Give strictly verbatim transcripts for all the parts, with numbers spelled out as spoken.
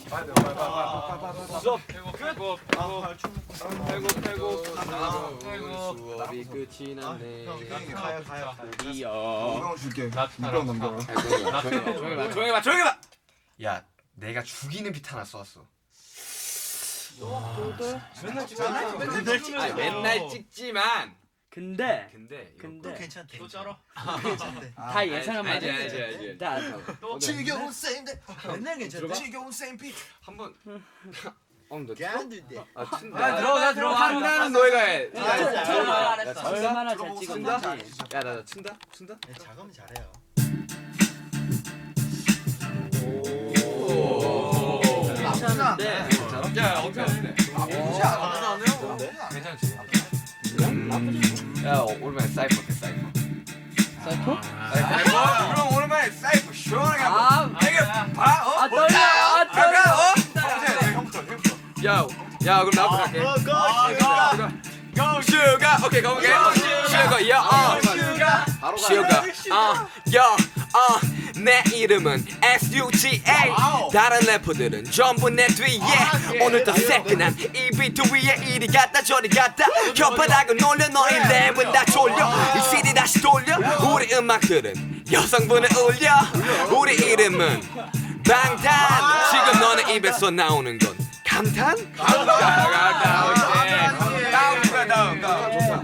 수업 배고 배고 배고 배고 배고 수업이 끝이 났네. 가요 가요 이어. 형 줄게. 이병 넘겨. 조용히 봐, 조용히 봐, 조용히 봐. 야, 내가 죽이는 비트 하나 쏘았어. 맨날 찍잖아. 맨날 찍 아니, 맨날 찍지만. 근데 근데 이거 그건 괜찮대 또 쩔어. 괜찮대 다 예상한 알지, 말이야. 알지, 알지. 다 알아. 지겨운 쌤들 맨날 괜찮대 지겨운 쌤피 한번 어, 너 깐들대 아, 춘다. 아, 들어가, 들어가. 한다는 너희가 해. 얼마나 잘 춘다? 찍었는지. 야, 나 춘다? 춘다? 작업은 잘해요 괜찮은데. 야, 어떻게 하는데? 나쁘지 않아 괜찮지. 야, 오랜만에 사이퍼 해, 사이퍼. 사이코? 사이퍼? 그럼 오랜만에 사이퍼 시원하게 아, 이게 봐, 어? 아 떨려, 아 떨려. 어? 형부터, 형부터. 야, 야, 그럼 나부터 갈게. 고고 슈가, 오케이, 가볼게. 슈가, 야, 어. 슈가, 어, 야, 어. 내 이름은 에스 유 지 에이. 다른 래퍼들은 전부 내 뒤에. 오늘도 새끈한 이 비트 위에 이리 갔다 저리 갔다. 혓바닥을 놀려 너희 랩은 다 졸려. 이 씨디 다시 돌려. 우리 음악들은 여성분을 울려. 우리 이름은 방탄. 지금 너네 입에서 나오는 건 감탄? 감탄. 다음 다음 다음 다음.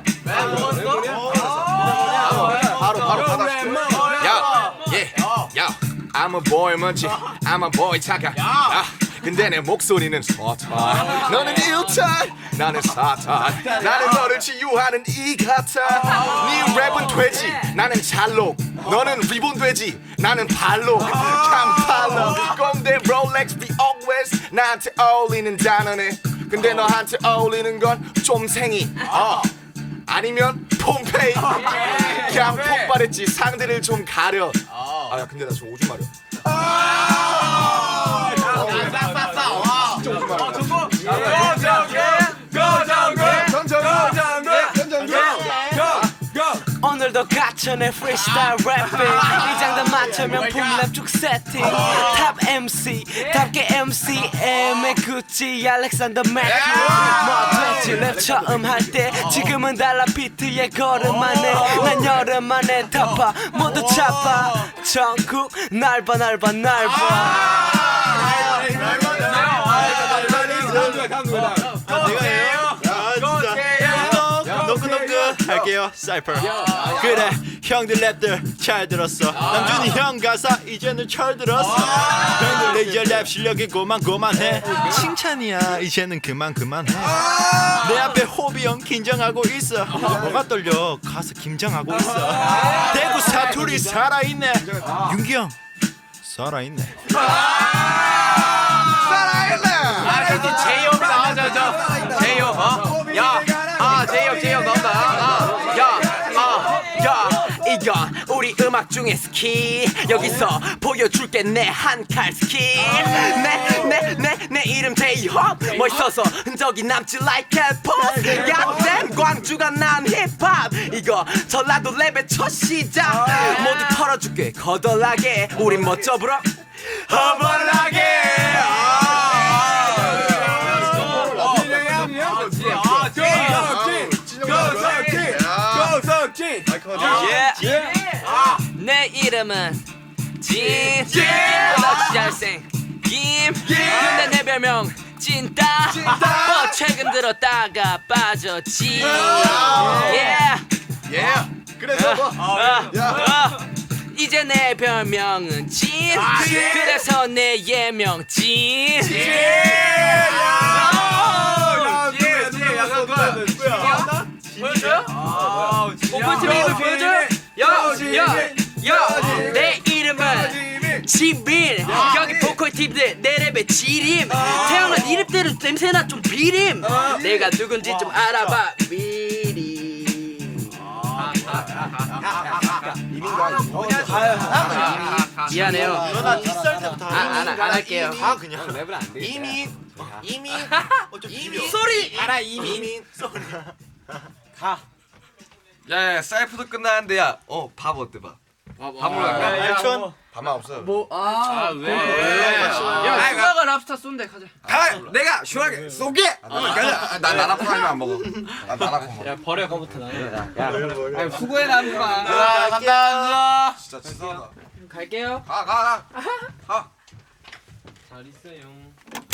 바로 바로 받아. 야, 예, 야, I'm a boy 먼지, I'm a boy 착각. 아, 근데 내 목소리는 서탄. 너는 일탄, 나는 사탄. 나는 너를 치유하는 이 같아. 네 랩은 돼지, 나는 잘록. 너는 리본 돼지, 나는 발로. 강팔로, 꼰대 롤렉스 be always. 나한테 어울리는 단어네. 근데 너한테 어울리는 건 좀생이. 어. 아니면 폼페이. 그냥 폭발했지. 상대를 좀 가려. 아야 근데 나 지금 오줌 마려. 오늘도 갇혀내 프리스타일 래핑. 이 장단 맞춰 명품 랩쭉 세팅. 탑 엠씨 답게 엠씨엠의 구찌 알렉산더 맥큐. 뭐 됐지 랩 처음 할 때. 지금은 달라 비트에 걸음만해. 난 여름 만에 타파 모두 차파. 전국 날봐 날봐 날봐. 내가 해요 노크노크 할게요 사이퍼 그래 형들 랩들 잘 들었어 남준이 형 가사 이제는 철 들었어 형들 레이저 랩 실력이 고만고만해 칭찬이야 이제는 그만 그만해 내 앞에 호비 형 긴장하고 있어 뭐가 떨려 가서 김장하고 있어 대구 사투리 살아있네 윤기 형 살아있네 아, 제이홉이 나오자, 저. 제이홉, 어? 야, 아, 제이홉, 제이홉 나온다. 아, 야, 아, 야. 이건 우리 음악 중에 스킬. 여기서 보여줄게 내 한 칼 스킬. 내, 내, 내, 내 이름 제이홉. 멋있어서 흔적이 남지 like 헬퍼스. 야댐 광주가 난 힙합. 이거 전라도 랩의 첫 시작. 모두 털어줄게 거덜나게. 우린 멋져 불어 허벌나게. 내 이름은 진. 너 잘생 김. 근데 내 별명 찐따. 뭐 최근 들었다가 빠졌지. Yeah. 그래서 뭐? 이제 내 별명은 진. 그래서 내 예명 진. 보여줘요? 오픈팀의 입을 보여줘요? 야, 내 이름은 지민. 여기 보컬 팀들 내 랩의 지림. 태어난 이름대로 냄새나 좀 비림. 내가 누군지 좀 알아봐 미리. 미안해요. 너나 디스할 때부터 안 할게요. 가 그냥 랩을 안 되겠다. 이미 이미 이미 소리 알아 이미 소리 야, 야, 사이프도 끝나는데 야, 어, 밥 어때 봐? 밥으로 갈까? 알촌. 밥만 없어. 뭐, 아, 왜? 야, 수다가 랍스타 쏜대, 가자. 아, 내가 시원하게 쏘게. 나 나나콩 아니면 안 먹어. 나 나나콩 먹어. 야 버려 거부터 나. 아니, 수고해 남주가. 자, 간다. 진짜 치사하다. 갈게요. 가 가 가. 잘 있어요.